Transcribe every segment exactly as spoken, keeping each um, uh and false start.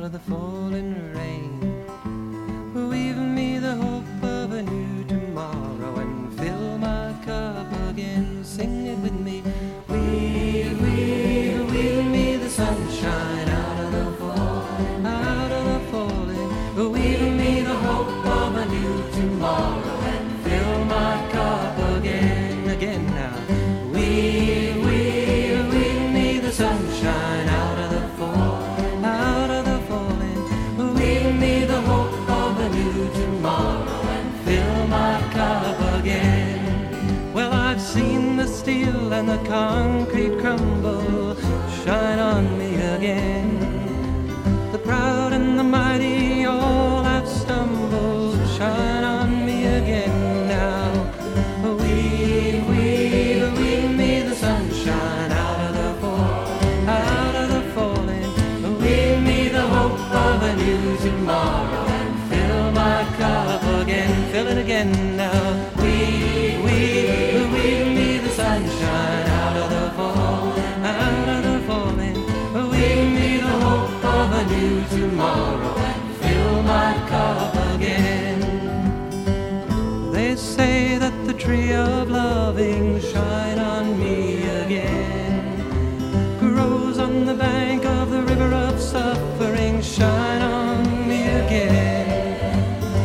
of the falling rain. Weave me the hope of a new tomorrow and fill my cup again. Sing it with me. Weave, weave, weave me the sunshine out of the fall, out of the falling. Weave me the hope of a new tomorrow and fill my cup again, again now. Weave, weave, weave me the sunshine out of the fall, out of the falling. Weave me the hope of a new tomorrow and fill my cup again. Well, I've seen the steel and the concrete crumble. Shine on me again. The proud and the mighty all have stumbled. Shine on me again now. Weave, weave, weave me the sunshine out of the fall, out of the falling. Weave me the hope of a new tomorrow and fill my cup again. Fill it again now. Weave, weave, weave me the sunshine out of the fall, out of the falling. Weave me the hope of a new tomorrow and fill my cup again. They say that the tree of loving, shine on me again, grows on the bank of the river of suffering. Shine on me again.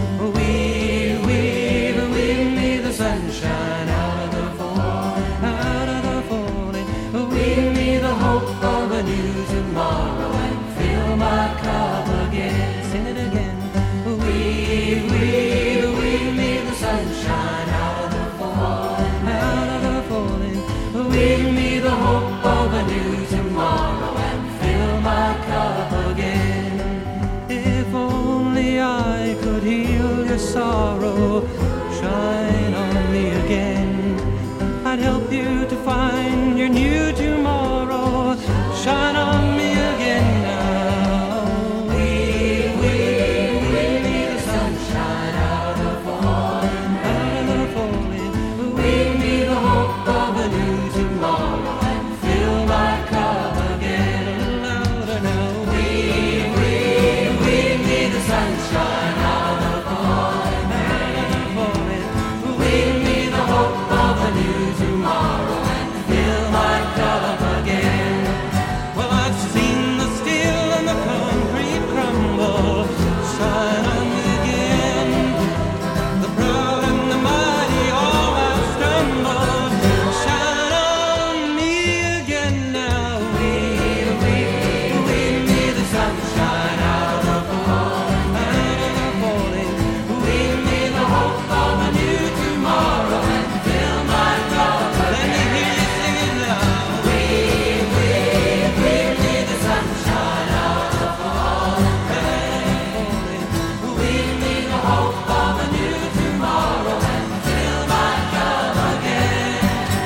Weave, weave, weave me the sunshine out of the fall, out of the falling. Weave me the hope of a new tomorrow and fill my cup again. Sing it again. Weave, weave, weave me the sunshine out of the fall, out of the falling. Weave me the hope of a new tomorrow and fill my cup again. If only I could heal your sorrow, shine on me again. I'd help you to find your new tomorrow. Shine on me again now. Weave, weave, weave me the sunshine out of the fall, out of the falling. Weave me the hope of a new tomorrow and fill my cup again. A little louder now. Weave, weave, weave me the sunshine out of the fall, out of the falling. Weave me the hope of a new tomorrow and fill my cup again. Well, I've seen the steel and the concrete crumble. Shine on me again. The proud and the mighty all have stumbled. Shine on me again now. Weave, weave, weave me the sunshine out of the fall, out of the falling. Weave me the hope of a new tomorrow and fill my cup again. Let me hear you sing it now. Weave, weave, weave me the sunshine out of the fall, out of the falling. Weave me the hope of a new tomorrow and fill my cup again.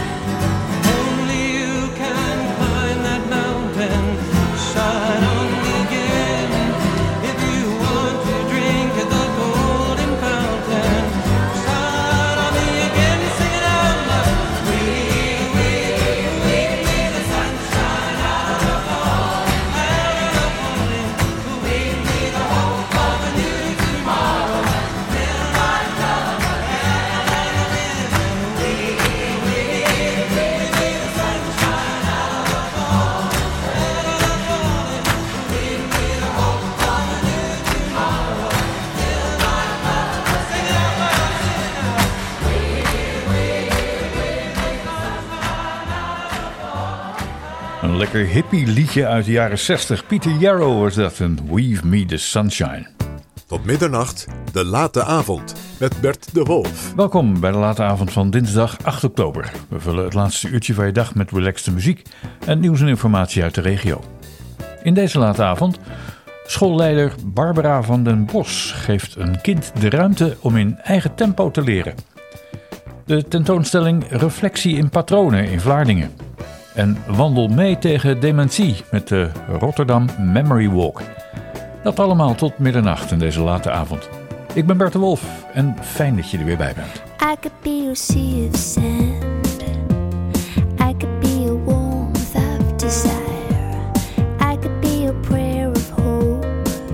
Only you can climb that mountain. Shine on me again. If you want to drink at the golden fountain, shine on me again. Sing it out loud. Weave, weave, weave me the sunshine out of the fall, out of the falling. Weave me the hope of a new tomorrow and fill my cup again. Weave, weave, weave me the sunshine out of the fall, out of the falling. Weave me the hope of a new tomorrow and fill my cup. Sing it out loud, sing it out. Weave, weave, weave me the sunshine out of the fall. Een lekker hippie liedje uit de jaren zestig. Peter Yarrow was dat, en Weave Me the Sunshine. Tot middernacht, de late avond met Bert de Wolf. Welkom bij de late avond van dinsdag acht oktober. We vullen het laatste uurtje van je dag met relaxte muziek en nieuws en informatie uit de regio. In deze late avond, schoolleider Barbara van den Bos geeft een kind de ruimte om in eigen tempo te leren. De tentoonstelling Reflectie in Patronen in Vlaardingen. En wandel mee tegen dementie met de Rotterdam Memory Walk. Dat allemaal tot middernacht in deze late avond. Ik ben Bert de Wolf en fijn dat je er weer bij bent. I could be your sea of sand. I could be your warmth of desire. I could be your prayer of hope.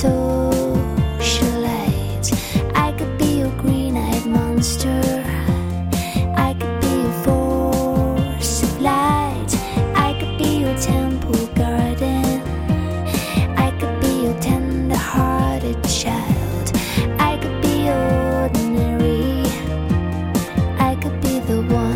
socialite. I could be your green-eyed monster. I could be your force of light. I could be your temple garden. I could be your tender-hearted child. I could be ordinary. I could be the one.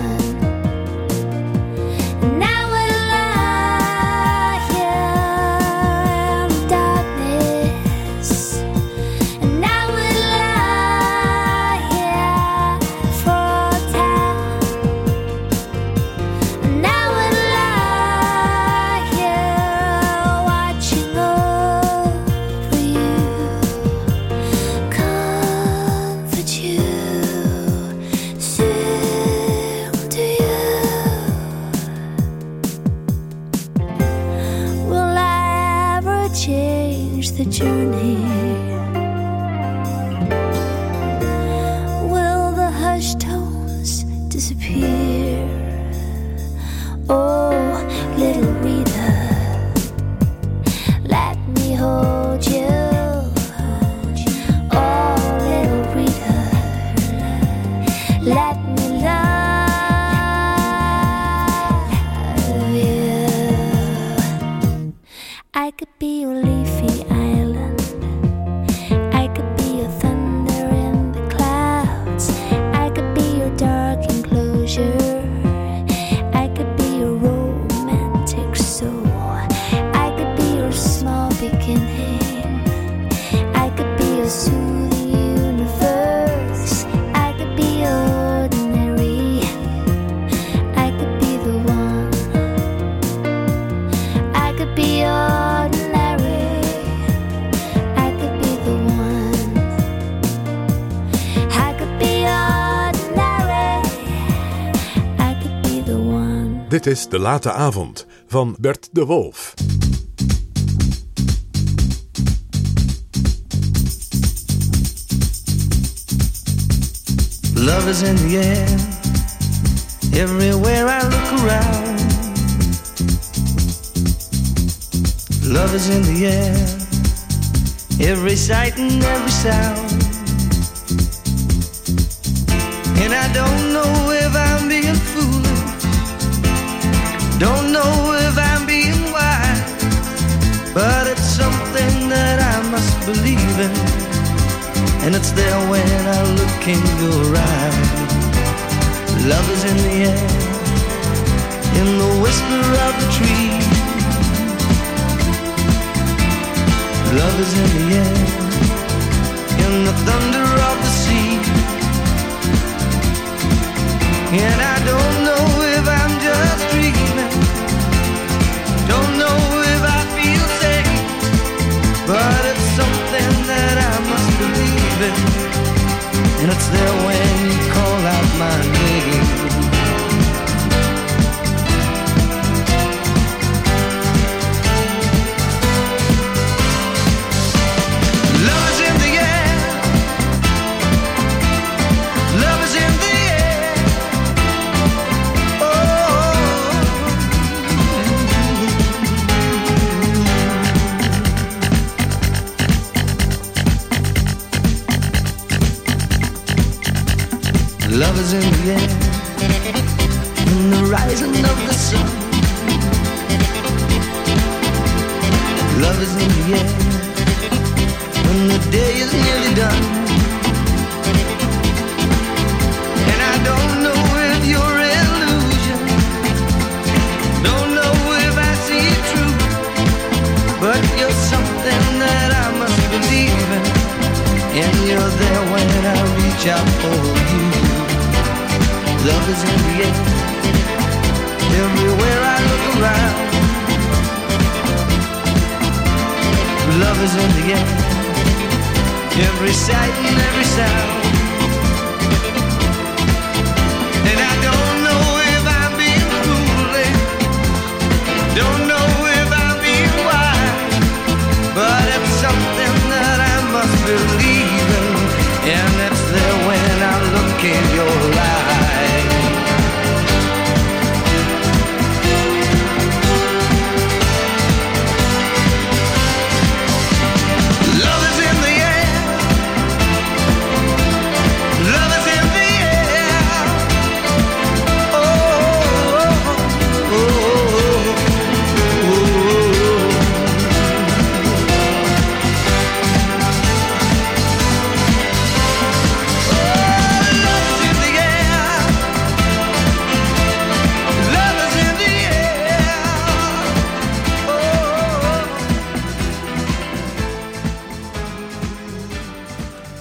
And I will lie here in the darkness. And I will lie here for all time. And I will lie here watching over you, comfort you, sing to you. Will I ever change the journey? Will the hushed tones disappear? Oh, little Rita, let me hold you. Oh, little Rita, let me love you. I could be your leafy island. I could be your thunder in the clouds. I could be your dark enclosure. I could be your romantic soul. I could be your small beginning. I could be your soothing universe. I could be ordinary. I could be the one. I could be ordinary. I could be the one. I could be ordinary. I could be the one. Dit is De Late Avond van Bert de Wolf. Love is in the air, everywhere I look around. Love is in the air, every sight and every sound. And I don't know if I'm being foolish, don't know if I'm being wise, but it's something that I must believe in, and it's there when I look in your eyes. Love is in the air, in the whisper of the tree. Love is in the air, in the thunder of the sea. And I don't know if I'm just dreaming, don't know if I feel safe, but it's something that I must believe in, and it's there when you call out my name. Love is in the air, love is in the air. Oh, love is in the air, in the rising of the sun. Love is in the air, when the day is nearly done. And I don't know if you're illusion, don't know if I see it true, but you're something that I must believe in, and you're there when I reach out for you. Love is in the air, everywhere I look around. Love is in the air, every sight and every sound. And I don't know if I'm being foolish, don't know if I'm being wise, but it's something that I must believe in, and it's there when I look in your eyes. Love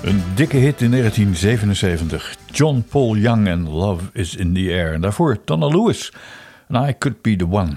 Een dikke hit in negentien zevenenzeventig. John Paul Young en Love is in the Air. En daarvoor Donna Lewis en I Could Be The One.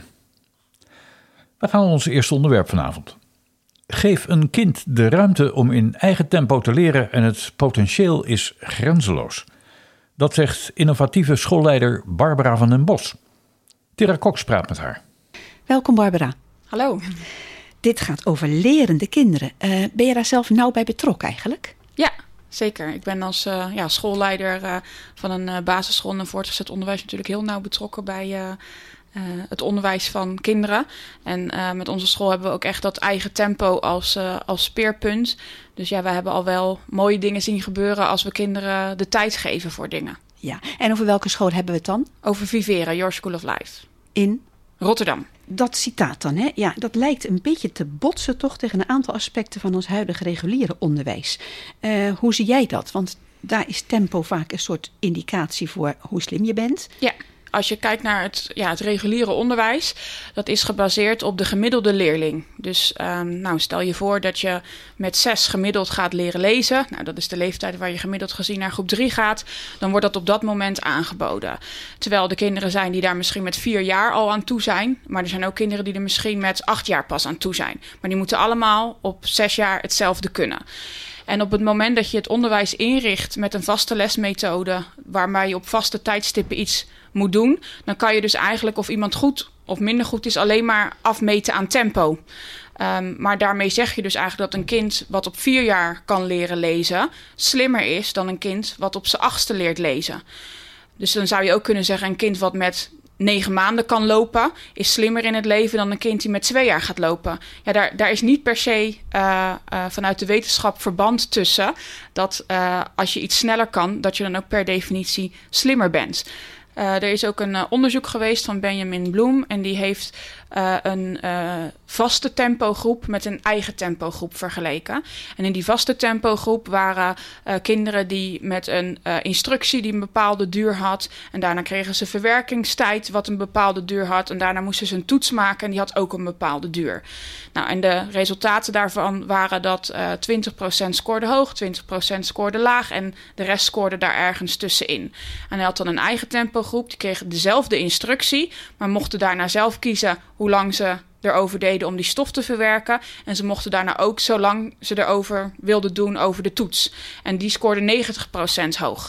We gaan naar ons eerste onderwerp vanavond. Geef een kind de ruimte om in eigen tempo te leren en het potentieel is grenzeloos. Dat zegt innovatieve schoolleider Barbara van den Bos. Tera Cox praat met haar. Welkom Barbara. Hallo. Dit gaat over lerende kinderen. Uh, ben je daar zelf nauw bij betrokken eigenlijk? Ja, zeker. Ik ben als uh, ja, schoolleider uh, van een uh, basisschool en voortgezet onderwijs natuurlijk heel nauw betrokken bij uh, uh, het onderwijs van kinderen. En uh, met onze school hebben we ook echt dat eigen tempo als, uh, als speerpunt. Dus ja, we hebben al wel mooie dingen zien gebeuren als we kinderen de tijd geven voor dingen. Ja, en over welke school hebben we het dan? Over Vivera, Your School of Life. In? Rotterdam. Dat citaat dan, hè? Ja, dat lijkt een beetje te botsen toch tegen een aantal aspecten van ons huidige reguliere onderwijs. Uh, hoe zie jij dat? Want daar is tempo vaak een soort indicatie voor hoe slim je bent. Ja. Als je kijkt naar het, ja, het reguliere onderwijs, dat is gebaseerd op de gemiddelde leerling. Dus um, nou, stel je voor dat je met zes gemiddeld gaat leren lezen. Nou, dat is de leeftijd waar je gemiddeld gezien naar groep drie gaat. Dan wordt dat op dat moment aangeboden. Terwijl er kinderen zijn die daar misschien met vier jaar al aan toe zijn. Maar er zijn ook kinderen die er misschien met acht jaar pas aan toe zijn. Maar die moeten allemaal op zes jaar hetzelfde kunnen. En op het moment dat je het onderwijs inricht met een vaste lesmethode, waarbij je op vaste tijdstippen iets moet doen, dan kan je dus eigenlijk of iemand goed of minder goed is alleen maar afmeten aan tempo. Um, maar daarmee zeg je dus eigenlijk dat een kind wat op vier jaar kan leren lezen slimmer is dan een kind wat op zijn achtste leert lezen. Dus dan zou je ook kunnen zeggen, een kind wat met negen maanden kan lopen is slimmer in het leven dan een kind die met twee jaar gaat lopen. Ja, daar, daar is niet per se uh, uh, vanuit de wetenschap verband tussen dat uh, als je iets sneller kan, dat je dan ook per definitie slimmer bent. Uh, er is ook een uh, onderzoek geweest van Benjamin Bloem en die heeft uh, een uh, vaste tempogroep met een eigen tempogroep vergeleken. En in die vaste tempogroep waren uh, kinderen die met een uh, instructie die een bepaalde duur had en daarna kregen ze verwerkingstijd wat een bepaalde duur had en daarna moesten ze een toets maken en die had ook een bepaalde duur. Nou, en de resultaten daarvan waren dat uh, twintig procent scoorde hoog, twintig procent scoorde laag en de rest scoorde daar ergens tussenin. En hij had dan een eigen tempogroep, die kregen dezelfde instructie, maar mochten daarna zelf kiezen hoe lang ze erover deden om die stof te verwerken. En ze mochten daarna ook zo lang ze erover wilden doen over de toets. En die scoorde negentig procent hoog.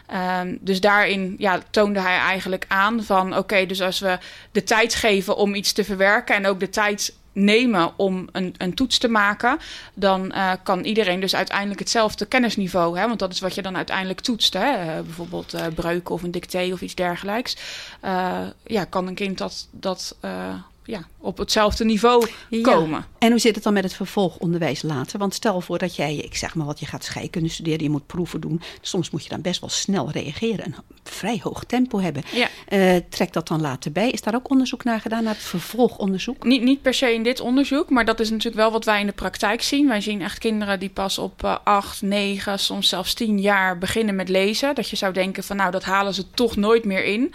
Um, dus daarin ja, toonde hij eigenlijk aan van oké, okay, dus als we de tijd geven om iets te verwerken en ook de tijd nemen om een, een toets te maken, dan uh, kan iedereen dus uiteindelijk hetzelfde kennisniveau, hè, want dat is wat je dan uiteindelijk toetst, hè, uh, bijvoorbeeld uh, breuken of een dicté of iets dergelijks. Uh, ja, kan een kind dat, dat uh, ja, op hetzelfde niveau komen. Ja. En hoe zit het dan met het vervolgonderwijs later? Want stel voor dat jij, ik zeg maar wat, je gaat scheikunde studeren, je moet proeven doen. Soms moet je dan best wel snel reageren, een vrij hoog tempo hebben. Ja. Uh, trek dat dan later bij. Is daar ook onderzoek naar gedaan, naar het vervolgonderzoek? Niet, niet per se in dit onderzoek, maar dat is natuurlijk wel wat wij in de praktijk zien. Wij zien echt kinderen die pas op uh, acht, negen, soms zelfs tien jaar beginnen met lezen. Dat je zou denken van nou, dat halen ze toch nooit meer in.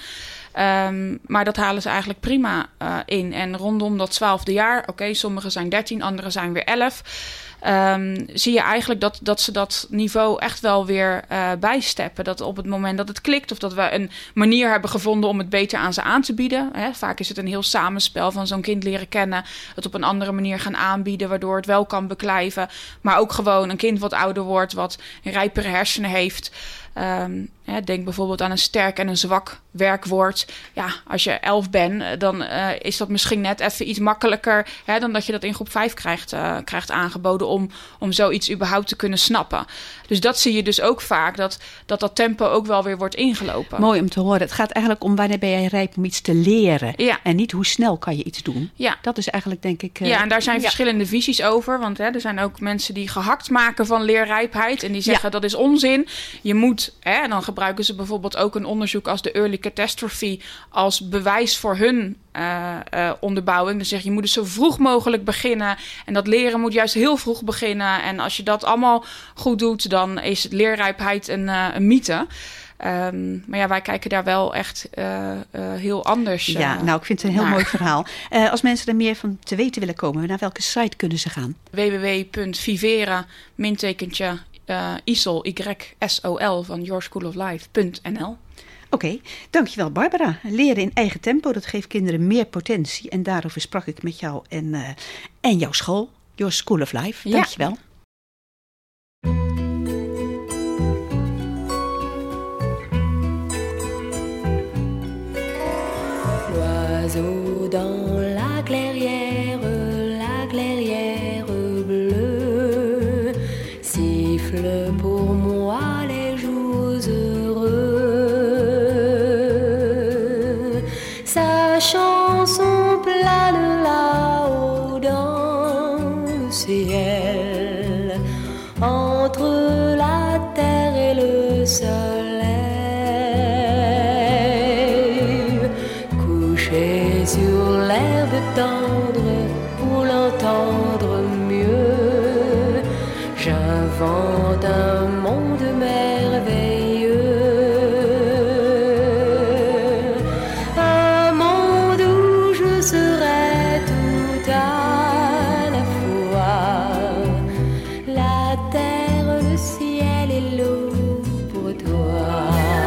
Um, maar dat halen ze eigenlijk prima uh, in. En rondom dat twaalfde jaar, oké, okay, sommigen zijn dertien, anderen zijn weer elf. Um, zie je eigenlijk dat, dat ze dat niveau echt wel weer uh, bijsteppen. Dat op het moment dat het klikt of dat we een manier hebben gevonden om het beter aan ze aan te bieden. Hè, vaak is het een heel samenspel van zo'n kind leren kennen, het op een andere manier gaan aanbieden, waardoor het wel kan beklijven. Maar ook gewoon een kind wat ouder wordt, wat rijpere hersenen heeft. Um, hè, denk bijvoorbeeld aan een sterk en een zwak werkwoord. Ja, als je elf bent, dan uh, is dat misschien net even iets makkelijker, hè, dan dat je dat in groep vijf krijgt, uh, krijgt aangeboden om, om zoiets überhaupt te kunnen snappen. Dus dat zie je dus ook vaak, dat dat, dat tempo ook wel weer wordt ingelopen. Mooi om te horen. Het gaat eigenlijk om wanneer ben jij rijp om iets te leren. Ja. En niet hoe snel kan je iets doen. Ja. Dat is eigenlijk denk ik... Uh, ja, en daar zijn ja. verschillende visies over. Want hè, er zijn ook mensen die gehakt maken van leerrijpheid. En die zeggen Ja. dat is onzin. Je moet, hè, en dan gebruiken ze bijvoorbeeld ook een onderzoek als de early catastrophe als bewijs voor hun uh, uh, onderbouwing. Dan zeg je, je moet dus zo vroeg mogelijk beginnen. En dat leren moet juist heel vroeg beginnen. En als je dat allemaal goed doet, dan is leerrijpheid een, uh, een mythe. Um, maar ja, wij kijken daar wel echt uh, uh, heel anders uh, Ja, nou, ik vind het een heel naar. mooi verhaal. Uh, als mensen er meer van te weten willen komen, naar welke site kunnen ze gaan? w w w punt vivera uh, Isol, Y S O L van your school of life punt n l. Oké, okay, dankjewel Barbara. Leren in eigen tempo, dat geeft kinderen meer potentie. En daarover sprak ik met jou en, uh, en jouw school, Your School of Life. Dankjewel. Ja. L'oiseau dans la clairière, la clairière bleue, siffle pour moi les jours heureux. Sa chanson plane là-haut dans le ciel, entre la terre et le soleil, couché sur l'herbe tendre pour l'entendre mieux. J'invente un monde merveilleux, un monde où je serai tout à la fois, la terre, le ciel et l'eau pour toi.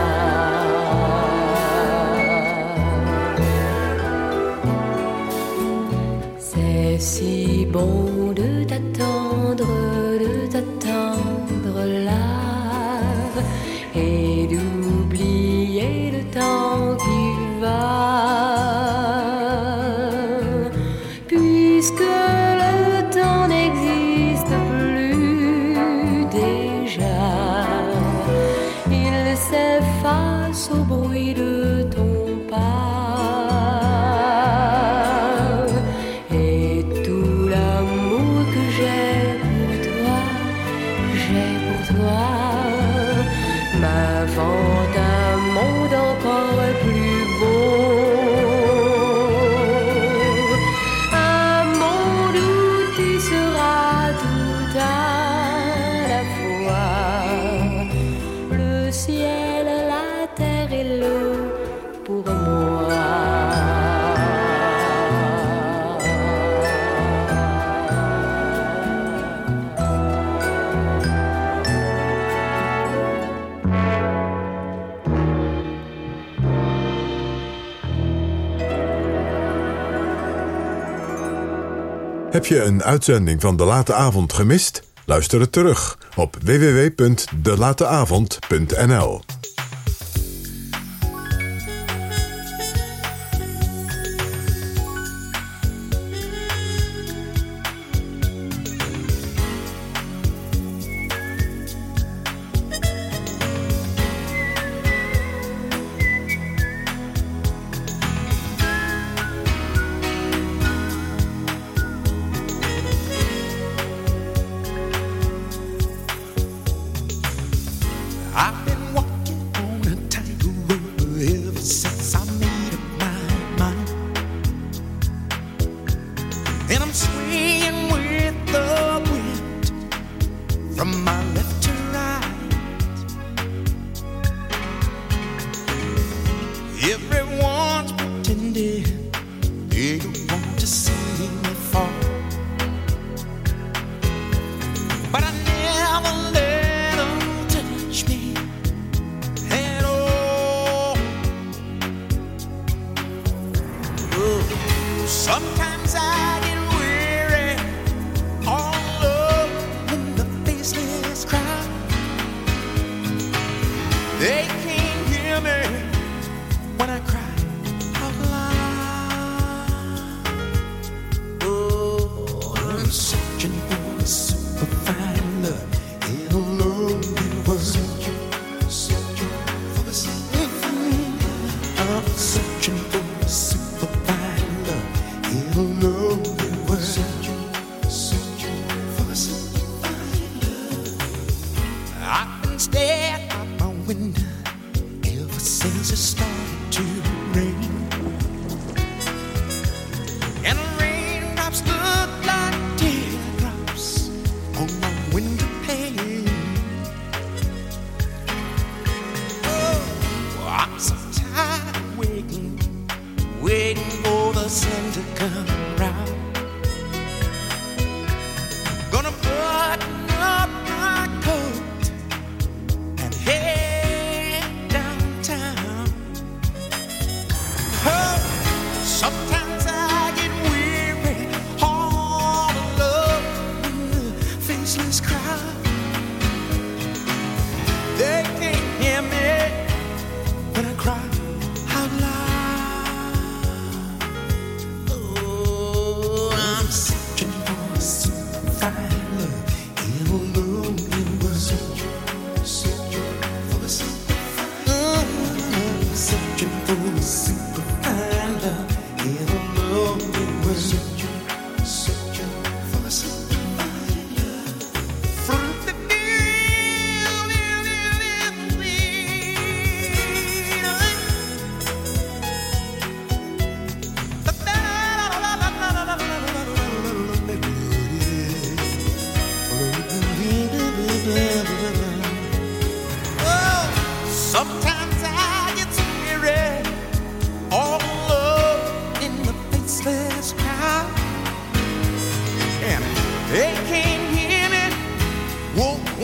C'est si bon de t'attendre, de t'attendre là, et d'oublier le temps qui va, puisque le temps n'existe plus déjà. Il s'efface au bruit de ton pas, et tout l'amour que j'ai pour toi, j'ai pour toi, m'invente un monde encore plus beau, un monde où tu seras tout à la fois, le ciel, la terre et l'eau pour moi. Heb je een uitzending van De Late Avond gemist? Luister het terug op w w w punt de late avond punt n l. I've been walking on a tightrope ever since I made up my mind, and I'm swaying with the wind from my left to right. Everyone's pretending they don't want to see me fall, but I never let them touch me at all. Oh, sometimes I get weary all alone in the faceless crowd. They can't hear me when I cry out loud. Oh, I'm searching for a superfine love in a lonely world. Searching, searching for a superfine love. I'm searching for a superfine love in a lonely world. Searching, searching for a superfine love. I've been staring out my window ever since it started to rain, and the raindrops look like teardrops on my window pane. Oh, I'm so tired of waiting, waiting for the sun to come around. Gonna button up my coat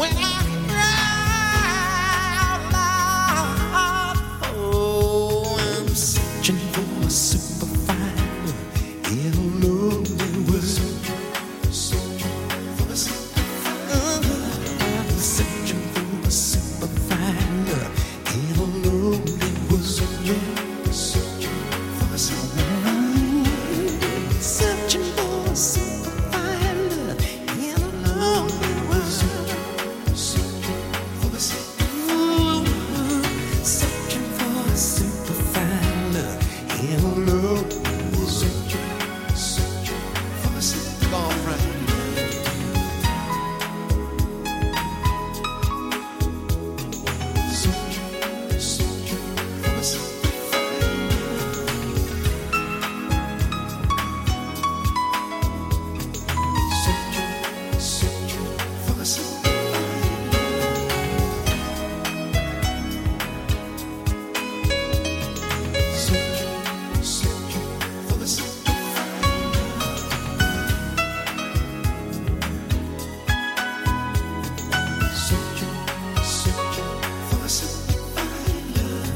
when I cry out loud. Oh, I'm searching for a superfine in a lonely world. Searching for a superfine. I'm searching for a superfine in a lonely world. Searching for a superfine. Searching for a superfine in a lonely world. Searching for a superfine. Searching for a superfine in a lonely world. Searching, searching for a superfine. Searching, searching for a superfine. Searching, searching for a superfine. Searching, searching for a superfine. Searching, searching for a superfine love.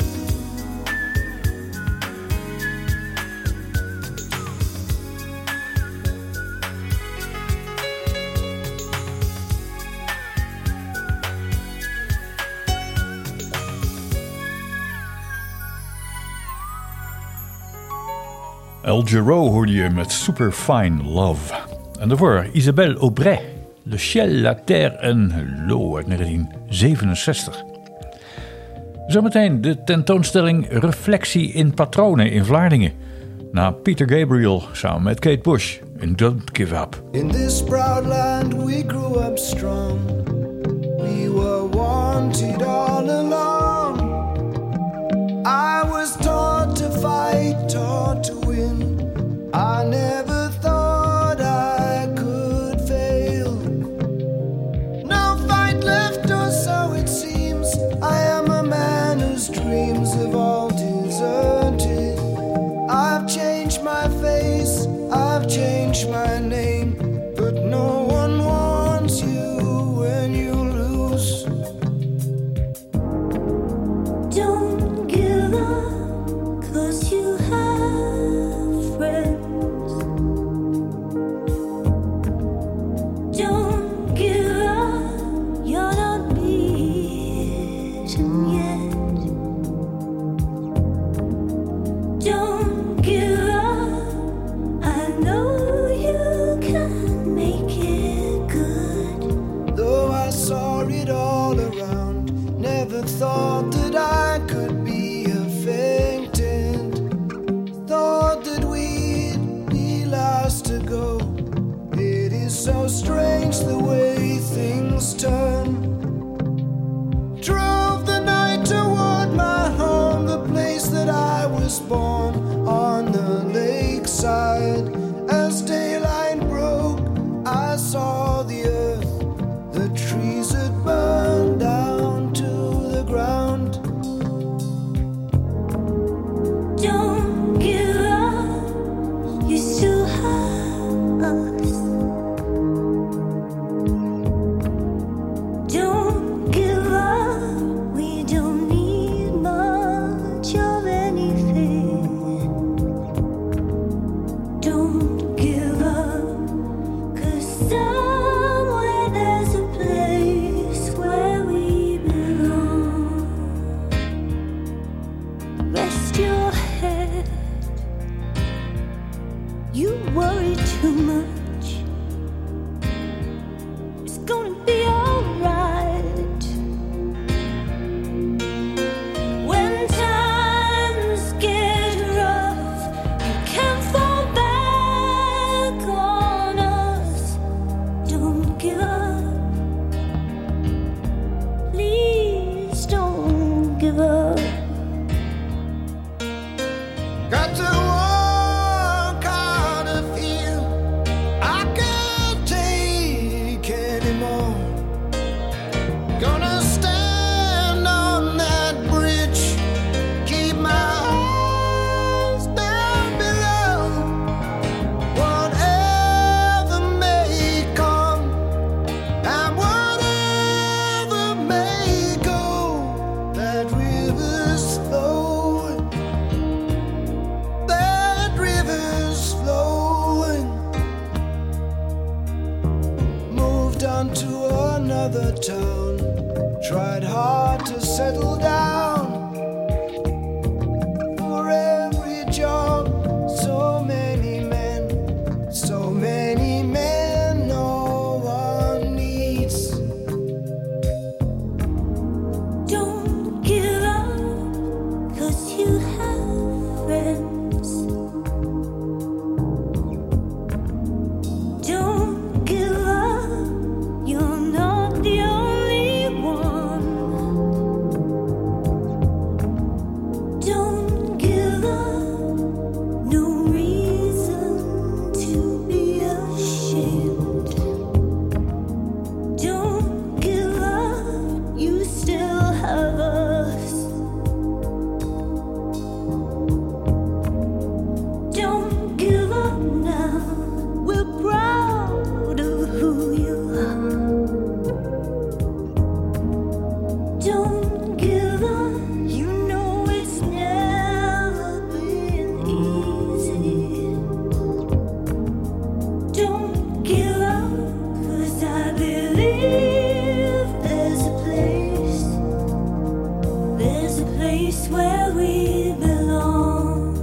El Giro hoorde je met Superfine Love. En daarvoor Isabelle Aubray, Le Ciel, la Terre en l'eau uit negentien zevenenzestig. Zometeen de tentoonstelling Reflectie in Patronen in Vlaardingen. Na Peter Gabriel samen met Kate Bush in Don't Give Up. In this proud land we grew up strong. We were wanted all along. I was taught to fight, taught to win. I never thought I could fail. No fight left, or so it seems. I am a man whose dreams have all deserted. I've changed my face, I've changed my name, but no one wants you when you lose. Don't give up, 'cause you have friends. Don't give up, you're not beaten yet. Don't give up, I know you can make it good. Though I saw it all around, never thought that I could be a faintant. Thought that we'd be last to go. It is so strange the way things turn. Drove the night toward my home, the place that I was born, on the lakeside. As daylight broke, I saw the earth, the trees had burned down to the ground. Don't give up, you still have us. Don't give up, we don't need much of anything. Don't give up, 'cause somewhere there's a place where we belong. Rest your head, you worry too much. It's gonna be alright. another town. Tried hard to settle down. For every job, so many men, so many men no one needs. Don't give up, 'cause you have friends. Don't give up, you're not the only one. Don't give up, no reason to be ashamed. Don't give up, you still have us. Don't give up now, we're proud of who you are. Don't give up, you know it's never been easy. Don't give up, 'cause I believe there's a place, there's a place where we belong.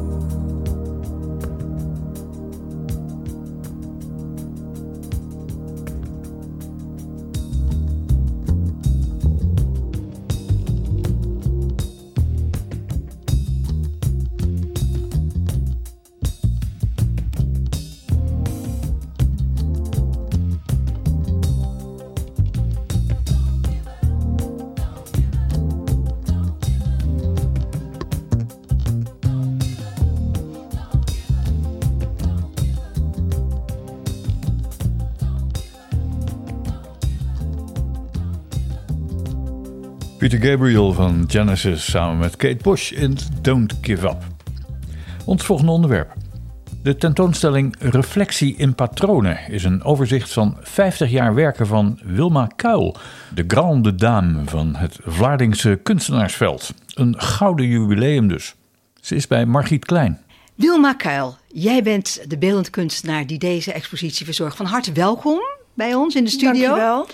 Peter Gabriel van Genesis samen met Kate Bush in Don't Give Up. Ons volgende onderwerp. De tentoonstelling Reflectie in Patronen is een overzicht van vijftig jaar werken van Wilma Kuil, de grande dame van het Vlaardingse kunstenaarsveld. Een gouden jubileum dus. Ze is bij Margriet Klein. Wilma Kuil, jij bent de beeldend kunstenaar die deze expositie verzorgt. Van harte welkom bij ons in de studio. Dankjewel.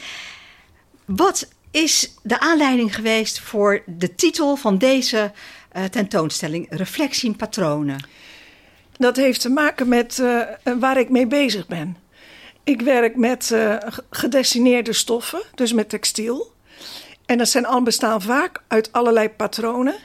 Wat is de aanleiding geweest voor de titel van deze uh, tentoonstelling, Reflectie in Patronen? Dat heeft te maken met uh, waar ik mee bezig ben. Ik werk met uh, gedessineerde stoffen, dus met textiel. En dat zijn al bestaan vaak uit allerlei patronen.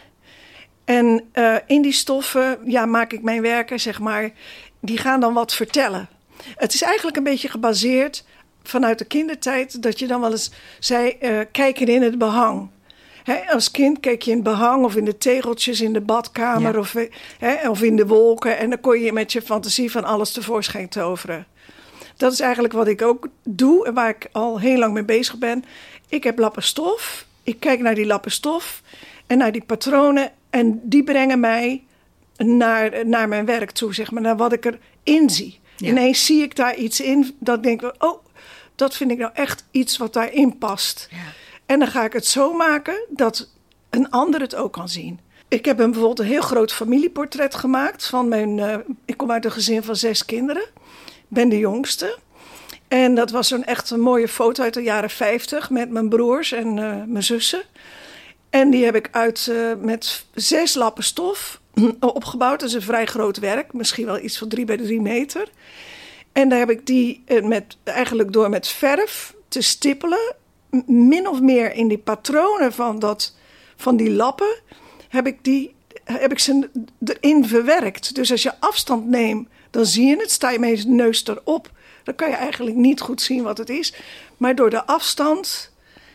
En uh, in die stoffen ja, maak ik mijn werken, zeg maar, die gaan dan wat vertellen. Het is eigenlijk een beetje gebaseerd vanuit de kindertijd, dat je dan wel eens zei, uh, kijken in het behang. He, als kind keek je in het behang of in de tegeltjes in de badkamer, ja. of, he, of in de wolken. En dan kon je met je fantasie van alles tevoorschijn toveren. Dat is eigenlijk wat ik ook doe en waar ik al heel lang mee bezig ben. Ik heb lappen stof. Ik kijk naar die lappen stof en naar die patronen. En die brengen mij naar, naar mijn werk toe, zeg maar, naar wat ik erin zie. Ja. Ineens zie ik daar iets in, dat denk ik, oh, dat vind ik nou echt iets wat daarin past. Ja. En dan ga ik het zo maken dat een ander het ook kan zien. Ik heb een, bijvoorbeeld een heel groot familieportret gemaakt. Van mijn, uh, ik kom uit een gezin van zes kinderen. Ik ben de jongste. En dat was een echt een mooie foto uit de jaren vijftig met mijn broers en uh, mijn zussen. En die heb ik uit uh, met zes lappen stof opgebouwd. Dat is een vrij groot werk. Misschien wel iets van drie bij drie meter. En daar heb ik die uh, met, eigenlijk door met verf te stippelen, min of meer in die patronen van, dat, van die lappen, heb ik, die, heb ik ze erin verwerkt. Dus als je afstand neemt, dan zie je het. Sta je met je neus erop, dan kan je eigenlijk niet goed zien wat het is. Maar door de afstand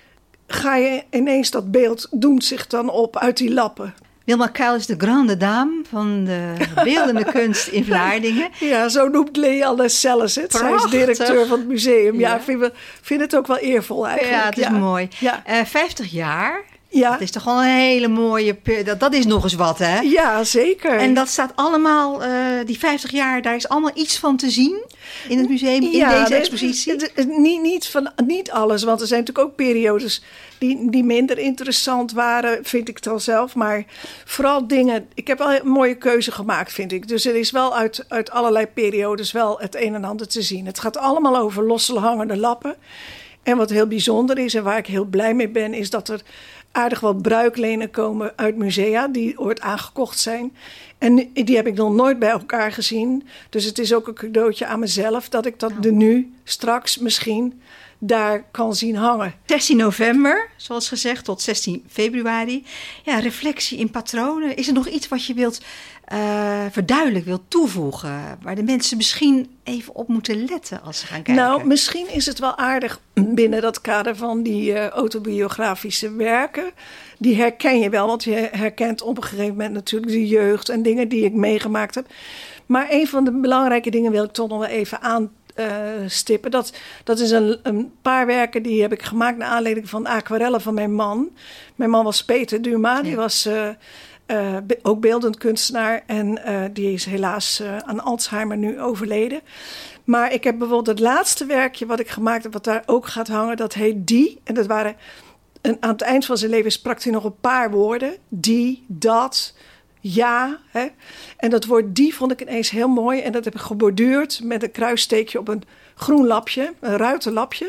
ga je ineens, dat beeld doemt zich dan op uit die lappen. Wilma Kuil is de grande dame van de beeldende kunst in Vlaardingen. Ja, zo noemt Leanne Selles het. Zij is directeur van het museum. Ja, ja. Ik vind, vind het ook wel eervol eigenlijk. Ja, het is ja. mooi. Ja. Uh, vijftig jaar. Ja. Dat is toch wel een hele mooie... Dat, dat is nog eens wat, hè? Ja, zeker. En dat staat allemaal... Uh, die vijftig jaar, daar is allemaal iets van te zien in het museum, in ja, deze expositie? Het, het, niet, niet, van, niet alles, want er zijn natuurlijk ook periodes die, die minder interessant waren, vind ik dan zelf. Maar vooral dingen... Ik heb wel een mooie keuze gemaakt, vind ik. Dus er is wel uit, uit allerlei periodes wel het een en ander te zien. Het gaat allemaal over losse hangende lappen. En wat heel bijzonder is en waar ik heel blij mee ben, is dat er aardig wat bruiklenen komen uit musea die ooit aangekocht zijn. En die heb ik nog nooit bij elkaar gezien. Dus het is ook een cadeautje aan mezelf dat ik dat Nou. er nu straks misschien daar kan zien hangen. zestien november, zoals gezegd, tot zestien februari. Ja, reflectie in patronen. Is er nog iets wat je wilt uh, verduidelijken, wilt toevoegen, waar de mensen misschien even op moeten letten als ze gaan kijken? Nou, misschien is het wel aardig binnen dat kader van die uh, autobiografische werken. Die herken je wel, want je herkent op een gegeven moment natuurlijk de jeugd en dingen die ik meegemaakt heb. Maar een van de belangrijke dingen wil ik toch nog wel even aan Uh, stippen. Dat, dat is een, een paar werken die heb ik gemaakt naar aanleiding van aquarellen van mijn man. Mijn man was Peter Duma, ja. Die was uh, uh, be- ook beeldend kunstenaar en uh, die is helaas uh, aan Alzheimer nu overleden. Maar ik heb bijvoorbeeld het laatste werkje wat ik gemaakt heb, wat daar ook gaat hangen, dat heet Die. En dat waren, en aan het eind van zijn leven sprak hij nog een paar woorden. Die, dat, ja, hè. En dat woord die vond ik ineens heel mooi. En dat heb ik geborduurd met een kruissteekje op een groen lapje. Een ruitenlapje.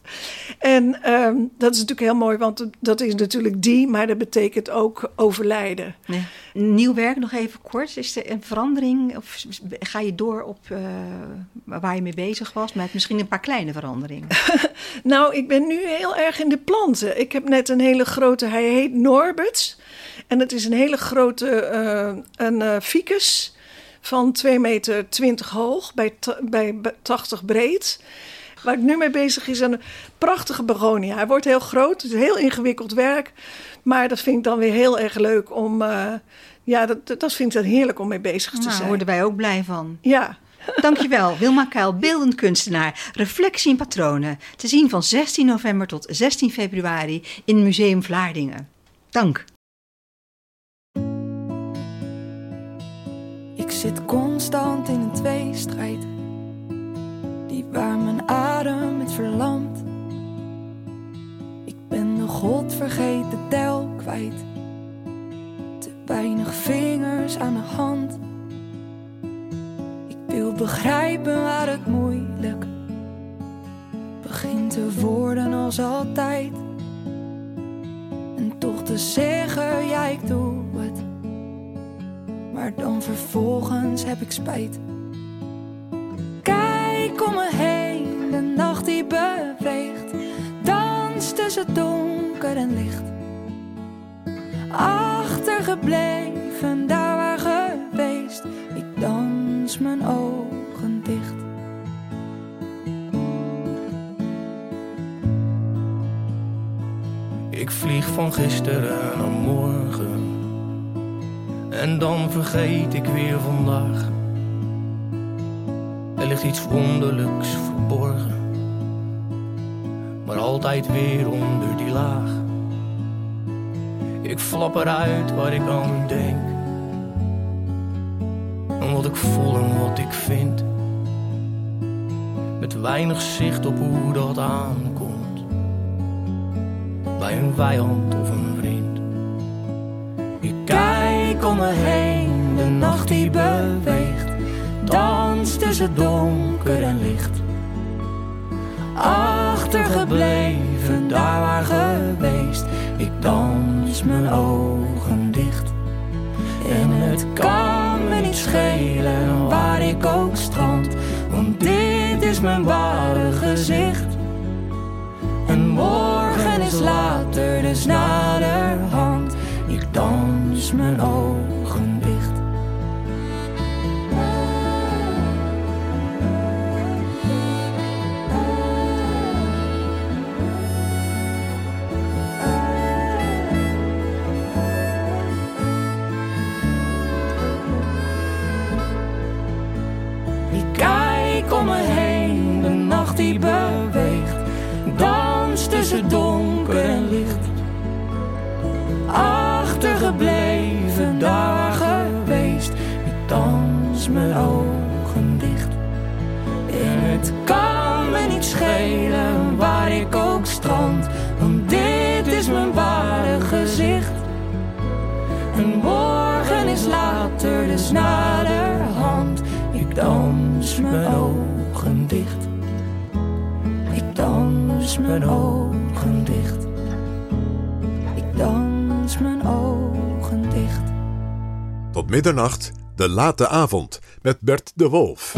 En um, dat is natuurlijk heel mooi, want dat is natuurlijk die, maar dat betekent ook overlijden. Ja. Nieuw werk nog even kort. Is er een verandering of ga je door op uh, waar je mee bezig was? Met misschien een paar kleine veranderingen. Nou, ik ben nu heel erg in de planten. Ik heb net een hele grote, hij heet Norbert. En het is een hele grote uh, een uh, ficus van twee meter twintig hoog bij, t- bij tachtig breed. Waar ik nu mee bezig is een prachtige begonia. Hij wordt heel groot, het is heel ingewikkeld werk. Maar dat vind ik dan weer heel erg leuk om... Uh, ja, dat, dat vind ik dan heerlijk om mee bezig te nou, zijn. Daar worden wij ook blij van. Ja. Dankjewel, Wilma Kuil, beeldend kunstenaar. Reflectie in patronen. Te zien van zestien november tot zestien februari in Museum Vlaardingen. Dank. Ik zit constant in een tweestrijd, die waar mijn adem het verlamt. Ik ben de godvergeten tel kwijt, te weinig vingers aan de hand. Ik wil begrijpen waar het moeilijk begint te worden als altijd. En toch te zeggen, ja ik doe het, maar dan vervolgens heb ik spijt. Kijk om me heen, de nacht die beweegt, dans tussen donker en licht. Achtergebleven, daar waar geweest, ik dans mijn ogen dicht. Ik vlieg van gisteren naar morgen, en dan vergeet ik weer vandaag. Er ligt iets wonderlijks verborgen, maar altijd weer onder die laag. Ik flap eruit waar ik aan denk, en wat ik voel en wat ik vind, met weinig zicht op hoe dat aankomt, bij een vijand of een vriend. Ik kijk om me heen, de nacht die beweegt, dans tussen donker en licht. Achtergebleven, daar waar geweest, ik dans mijn ogen dicht. En het kan me niet schelen waar ik ook strand, want dit is mijn ware gezicht. En morgen is later, dus naderhand, ik dans mijn ogen dicht. Ik kijk om me heen, de nacht die beweegt, dans tussen donker en licht. Achtergebleven, daar dans mijn ogen dicht. Ik dans mijn ogen dicht. Tot middernacht, de late avond, met Bert de Wolf.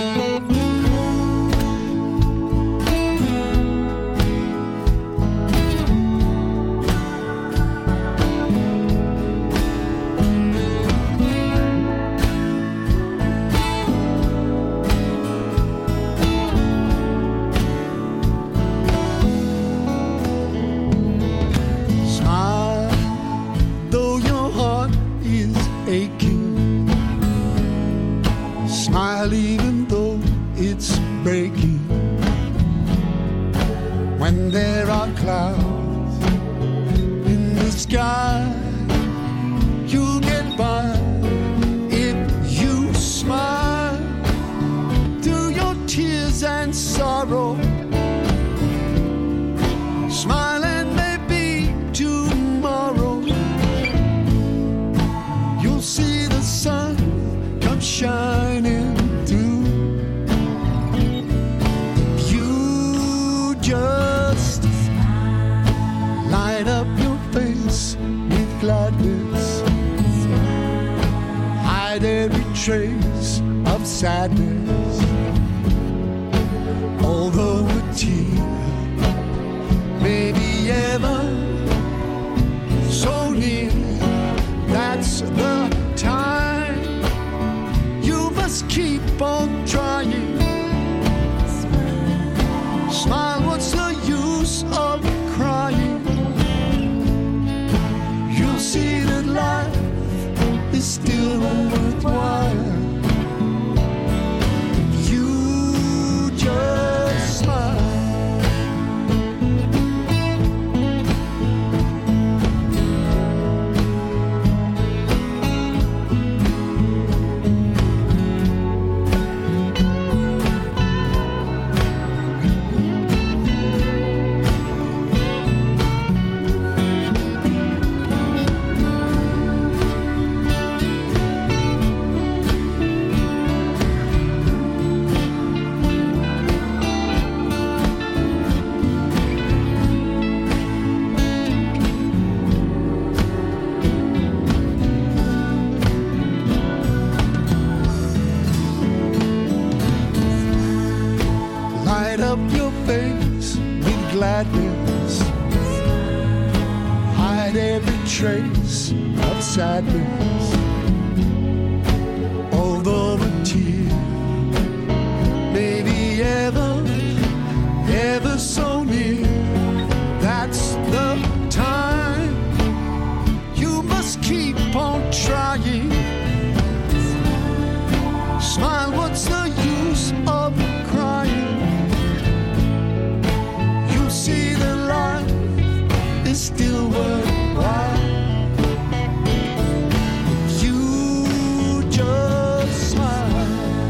Trace of sadness, although a tear may be ever so near. That's the time you must keep on trying. Smile, what's the use of crying? You'll see that life is still worthwhile. You just smile. Hide every trace of sadness, although a tear may be ever, ever so near. That's the time you must keep on trying. Smile, what's the use of crying? You see that life is still worthwhile. You just smile.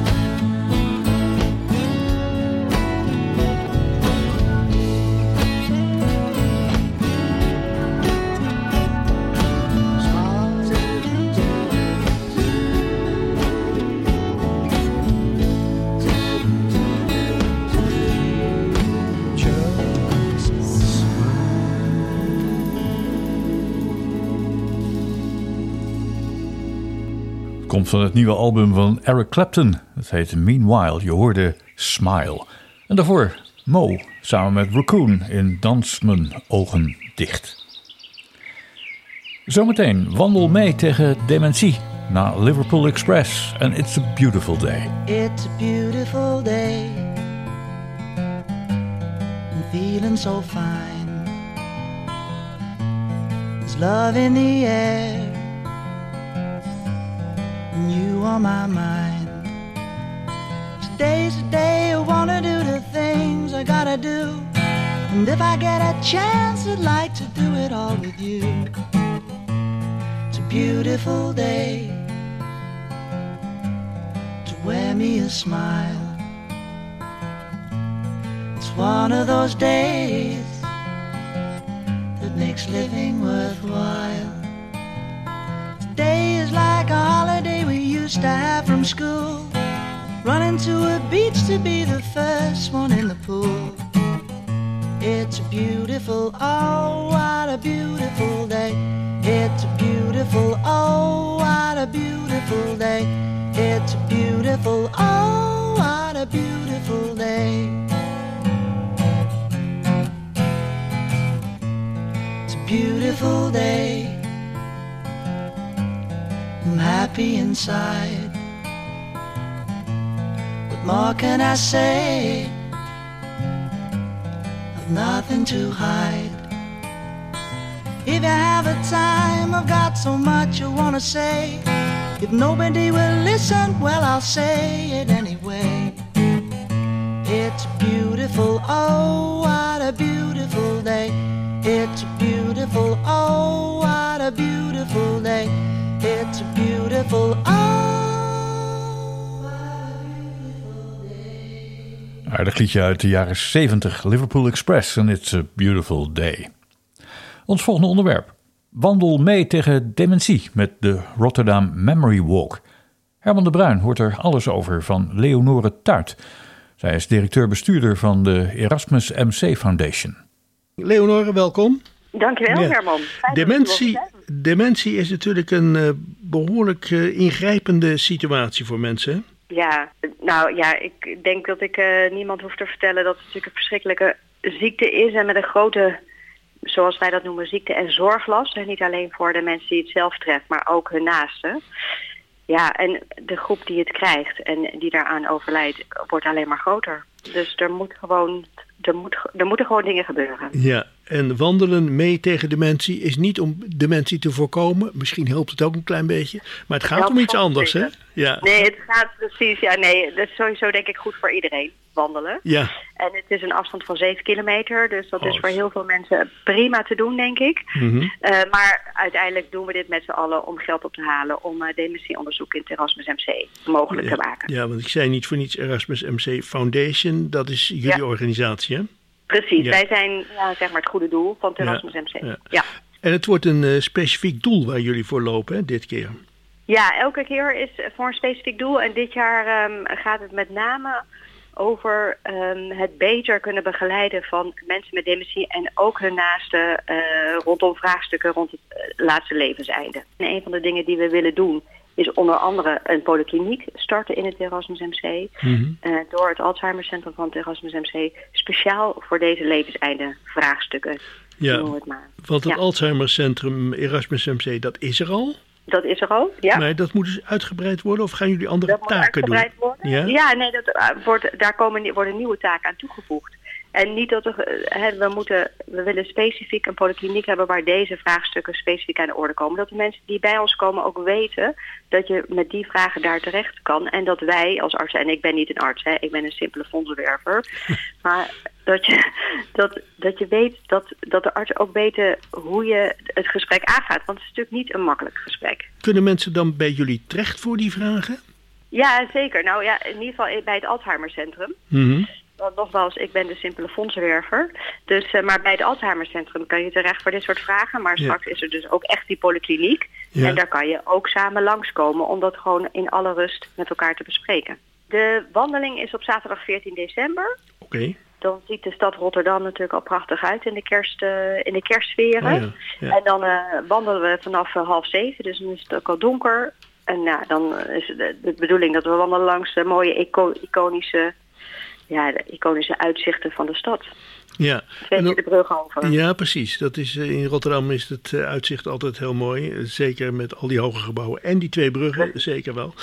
Komt van het nieuwe album van Eric Clapton. Het heet Meanwhile. Je hoorde Smile. En daarvoor Mo samen met Raccoon in Dans mijn ogen dicht. Zometeen wandel mee tegen dementie na Liverpool Express en It's a Beautiful Day. It's a beautiful day. I'm feeling so fine. There's love in the air. You on my mind. Today's the day I wanna do the things I gotta do, and if I get a chance I'd like to do it all with you. It's a beautiful day to wear me a smile. It's one of those days that makes living worthwhile. Today is like a holiday we used to have from school. Running to a beach to be the first one in the pool. It's a beautiful, oh, what a beautiful day. It's a beautiful, oh, what a beautiful day. It's a beautiful, oh, what a beautiful day. It's a beautiful day. I'm happy inside. What more can I say? I've nothing to hide. If you have a time, I've got so much I wanna say. If nobody will listen, well, I'll say it anyway. It's beautiful, oh, what a beautiful day. It's beautiful, oh, what a beautiful day. It's beautiful, oh, what a beautiful day. Aardig liedje uit de jaren zeventig, Liverpool Express en It's a Beautiful Day. Ons volgende onderwerp. Wandel mee tegen dementie met de Rotterdam Memory Walk. Herman de Bruin hoort er alles over van Leonore Tuit. Zij is directeur-bestuurder van de Erasmus M C Foundation. Leonore, welkom. Dankjewel, Ja. Herman. Fijn Dementie, dat je er bent. dementie is natuurlijk een uh, behoorlijk uh, ingrijpende situatie voor mensen. Hè? Ja, nou ja, ik denk dat ik uh, niemand hoef te vertellen dat het natuurlijk een verschrikkelijke ziekte is. En met een grote, zoals wij dat noemen, ziekte- en zorglast. En niet alleen voor de mensen die het zelf treft, maar ook hun naasten. Ja, en de groep die het krijgt en die daaraan overlijdt, wordt alleen maar groter. Dus er moet gewoon, er, moet, er moeten gewoon dingen gebeuren. Ja, en wandelen mee tegen dementie is niet om dementie te voorkomen. Misschien helpt het ook een klein beetje. Maar het gaat Helpt om iets gewoon anders, hè? zeker. Ja. Nee, het gaat precies. Ja, nee, dat is sowieso denk ik goed voor iedereen, wandelen. Ja. En het is een afstand van zeven kilometer, dus dat Oh, is voor heel veel mensen prima te doen, denk ik. Mhm. Uh, maar uiteindelijk doen we dit met z'n allen om geld op te halen om uh, dementieonderzoek in het Erasmus M C mogelijk ja. te maken. Ja, want ik zei niet voor niets Erasmus M C Foundation. Dat is jullie Ja. organisatie, hè? Precies, Ja. wij zijn ja, zeg maar het goede doel van het Erasmus M C. Ja. Ja. Ja. En het wordt een uh, specifiek doel waar jullie voor lopen, hè, dit keer. Ja, elke keer is voor een specifiek doel. En dit jaar um, gaat het met name over um, het beter kunnen begeleiden van mensen met dementie en ook hun naasten uh, rondom vraagstukken rond het uh, laatste levenseinde. En een van de dingen die we willen doen is onder andere een polykliniek starten in het Erasmus M C. Mm-hmm. Uh, door het Alzheimercentrum van het Erasmus M C speciaal voor deze levenseinde vraagstukken. Ja, Noem het maar. want het Ja. Alzheimercentrum Erasmus M C, dat is er al. Dat is er ook, ja. Maar dat moet dus uitgebreid worden of gaan jullie andere Dat moet taken doen? uitgebreid worden. Ja? Ja, nee, dat, uh, wordt, daar komen, worden nieuwe taken aan toegevoegd. En niet dat er, uh, hè, we moeten, we willen specifiek een polykliniek hebben waar deze vraagstukken specifiek aan de orde komen. Dat de mensen die bij ons komen ook weten dat je met die vragen daar terecht kan. En dat wij als artsen, en ik ben niet een arts, hè, ik ben een simpele fondsenwerver. maar dat je, dat, dat je weet dat, dat de artsen ook weten hoe je het gesprek aangaat. Want het is natuurlijk niet een makkelijk gesprek. Kunnen mensen dan bij jullie terecht voor die vragen? Ja, zeker. Nou ja, in ieder geval bij het Alzheimercentrum. Mm-hmm. Want nogmaals, ik ben de simpele fondsenwerver. Dus, uh, maar bij het Alzheimercentrum kan je terecht voor dit soort vragen. Maar Ja. straks is er dus ook echt die polykliniek. Ja. En daar kan je ook samen langskomen om dat gewoon in alle rust met elkaar te bespreken. De wandeling is op zaterdag veertien december. Oké. Okay. Dan ziet de stad Rotterdam natuurlijk al prachtig uit in de, kerst, uh, in de kerstsferen. Oh ja, ja. En dan uh, wandelen we vanaf uh, half zeven, dus dan is het ook al donker. En ja, dan is de, de bedoeling dat we wandelen langs de mooie ico- iconische, ja, de iconische uitzichten van de stad. Ja. Weet je de brug over? Ja, precies. Dat is, uh, in Rotterdam is het uh, uitzicht altijd heel mooi. Uh, zeker met al die hoge gebouwen en die twee bruggen, ja. Zeker wel.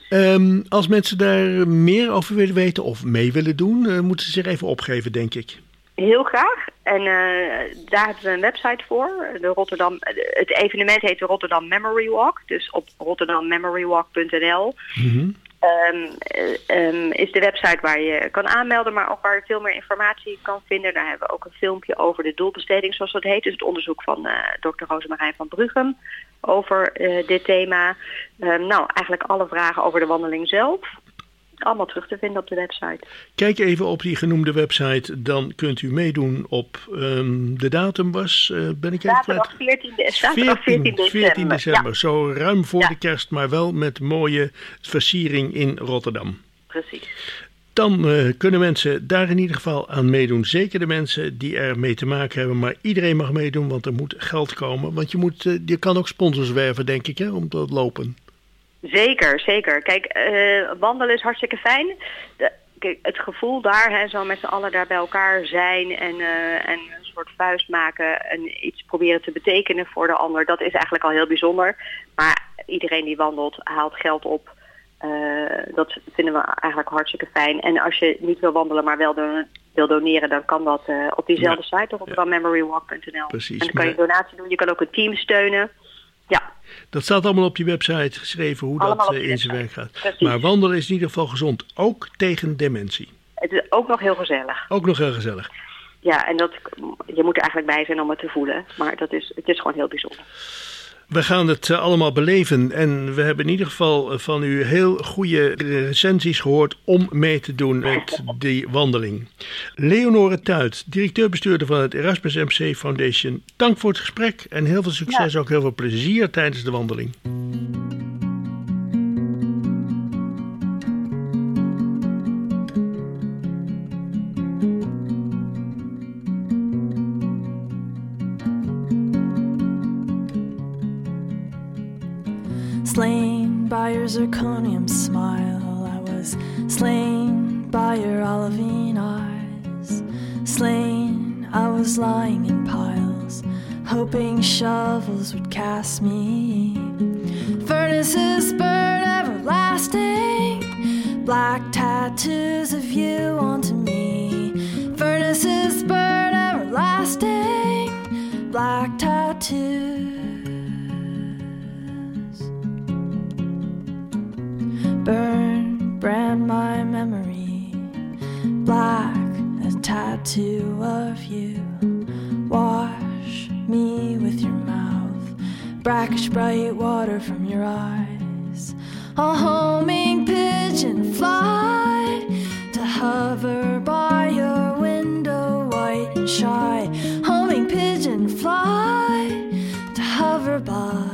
Um, als mensen daar meer over willen weten of mee willen doen, uh, moeten ze zich even opgeven, denk ik. Heel graag. En uh, daar hebben we een website voor. De Rotterdam, het evenement heet de Rotterdam Memory Walk. Dus op rotterdam memory walk punt n l Mm-hmm. um, um, is de website waar je kan aanmelden, maar ook waar je veel meer informatie kan vinden. Daar hebben we ook een filmpje over de doelbesteding, zoals dat heet. Dus het onderzoek van uh, dokter Rosemarijn van Bruggen over uh, dit thema. Um, nou, eigenlijk alle vragen over de wandeling zelf. Allemaal terug te vinden op de website. Kijk even op die genoemde website, dan kunt u meedoen op um, de datum was, uh, ben ik even Zaterdag veertien december. veertien december, ja. Zo ruim voor ja. de kerst, maar wel met mooie versiering in Rotterdam. Precies. Dan uh, kunnen mensen daar in ieder geval aan meedoen. Zeker de mensen die er mee te maken hebben. Maar iedereen mag meedoen, want er moet geld komen. Want je, moet, uh, je kan ook sponsors werven, denk ik, hè, om te lopen. Zeker, zeker. Kijk, uh, wandelen is hartstikke fijn. De, kijk, het gevoel daar, hè, zo met z'n allen daar bij elkaar zijn en, uh, en een soort vuist maken en iets proberen te betekenen voor de ander, dat is eigenlijk al heel bijzonder. Maar iedereen die wandelt haalt geld op. Uh, dat vinden we eigenlijk hartstikke fijn. En als je niet wil wandelen, maar wel do- wil doneren, dan kan dat uh, op diezelfde ja. site, op ja. rotterdamemorywalk punt n l. Precies. En dan kan je donatie doen. Je kan ook een team steunen. Ja. Dat staat allemaal op je website geschreven, hoe allemaal dat uh, in zijn werk gaat. Precies. Maar wandelen is in ieder geval gezond, ook tegen dementie. Het is ook nog heel gezellig. Ook nog heel gezellig. Ja, en dat, je moet er eigenlijk bij zijn om het te voelen. Maar dat is, het is gewoon heel bijzonder. We gaan het uh, allemaal beleven en we hebben in ieder geval van u heel goede recensies gehoord om mee te doen met die wandeling. Leonore Tuit, directeur-bestuurder van het Erasmus M C Foundation. Dank voor het gesprek en heel veel succes, ja. Ook heel veel plezier tijdens de wandeling. Slain by your zirconium smile, I was slain by your olivine eyes. Slain, I was lying in piles, hoping shovels would cast me. Furnaces burn everlasting, black tattoos of you onto me. Furnaces burn everlasting, black tattoos. Burn, brand my memory, black, a tattoo of you. Wash me with your mouth, brackish bright water from your eyes. A homing pigeon fly to hover by your window, white and shy. Homing pigeon fly to hover by.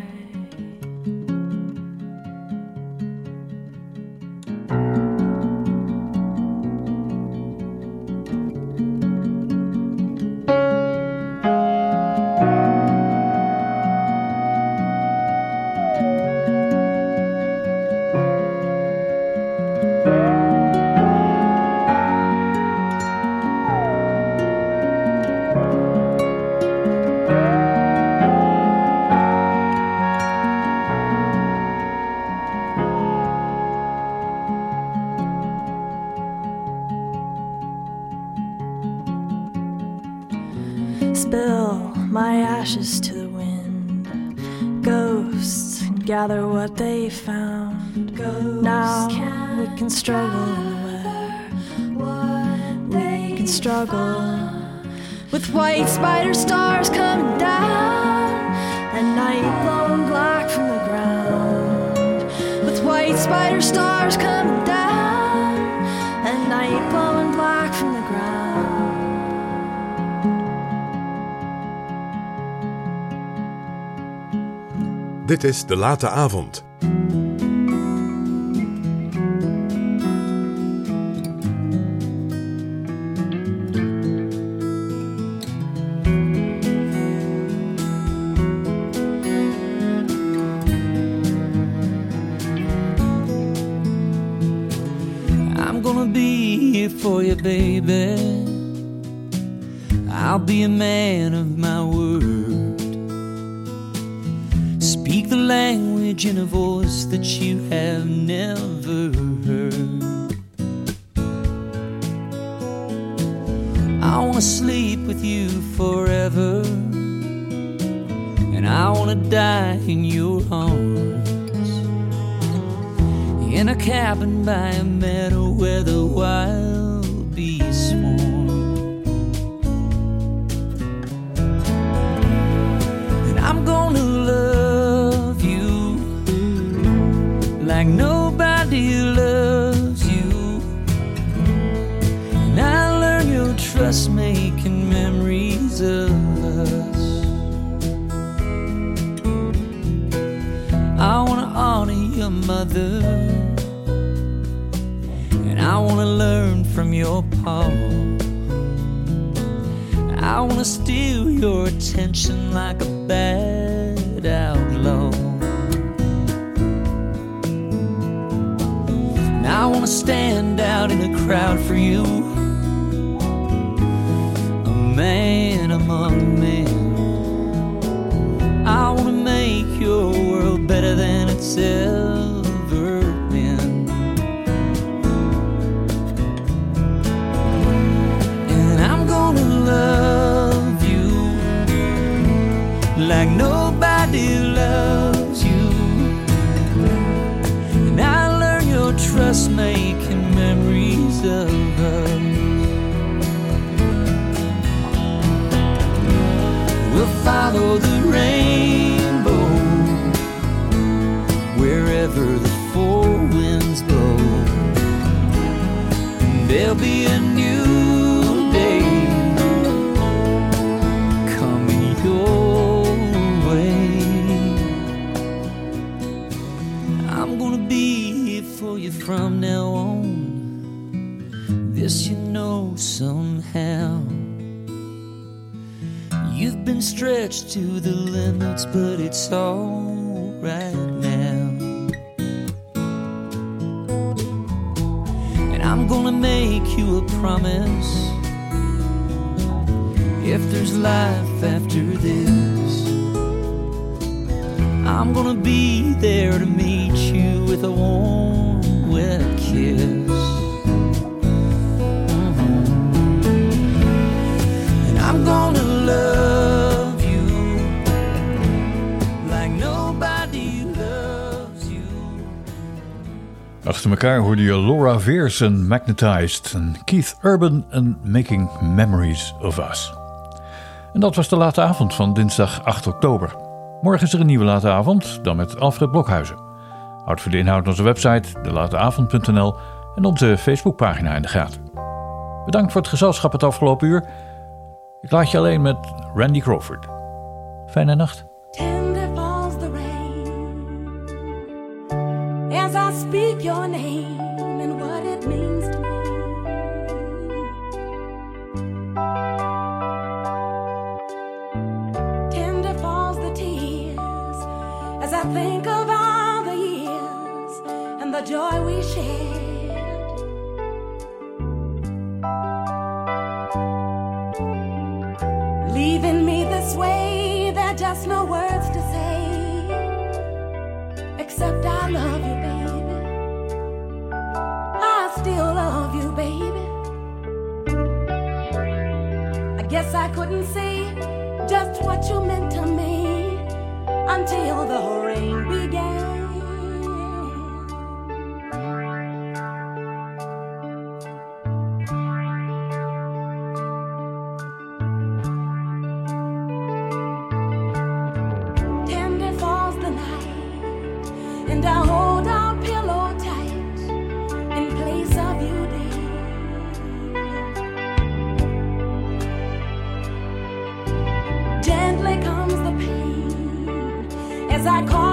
Spill my ashes to the wind. Ghosts gather what they found. Ghosts now can we can struggle in the weather. We can struggle with white spider stars coming down and night blowing black from the ground. With white spider stars coming down and night blowing black from the ground. Dit is De Late Avond. I'm gonna be here for you, baby. I'll be a man of my word. Speak the language in a voice that you have never heard. I wanna sleep with you forever, and I wanna die in your arms, in a cabin by a meadow where the wild bees swarm. And I'm gonna love you like nobody loves you, and I learn your trust making memories of us. I wanna honor your mother, and I wanna wanna learn from your paw. I wanna steal your attention like a bad outlaw. And I wanna stand out in a crowd for you, a man among men. I wanna make your world better than it's ever been. And I'm gonna love you like nobody loves you. And I learn your trust making memories of us. We'll follow the rainbow wherever the four winds blow. And there'll be a new day coming your way. I'm gonna be here for you from now on. This you know somehow. You've been stretched to the limits, but it's all right now. And I'm gonna make you a promise. If there's life after this, I'm gonna be there to meet you with a warm, wet kiss. Mm-hmm. And I'm gonna love you like nobody loves you. Achter elkaar hoorde je Laura Veers en Magnetized en Keith Urban en Making Memories of Us. En dat was de late avond van dinsdag acht oktober. Morgen is er een nieuwe late avond, dan met Alfred Blokhuizen. Houd voor de inhoud onze website de late avond punt n l en onze Facebookpagina in de gaten. Bedankt voor het gezelschap het afgelopen uur. Ik laat je alleen met Randy Crawford. Fijne nacht. Tender falls the rain as I speak your name and what it means to me. Tender falls the tears as I think of all the years and the joy we shared. Leaving me this way, there are just no words to say, except I love you, baby. I still love you, baby. I guess I couldn't say just what you meant to me until the rain began. And I hold our pillow tight in place of you, dear. Gently comes the pain as I call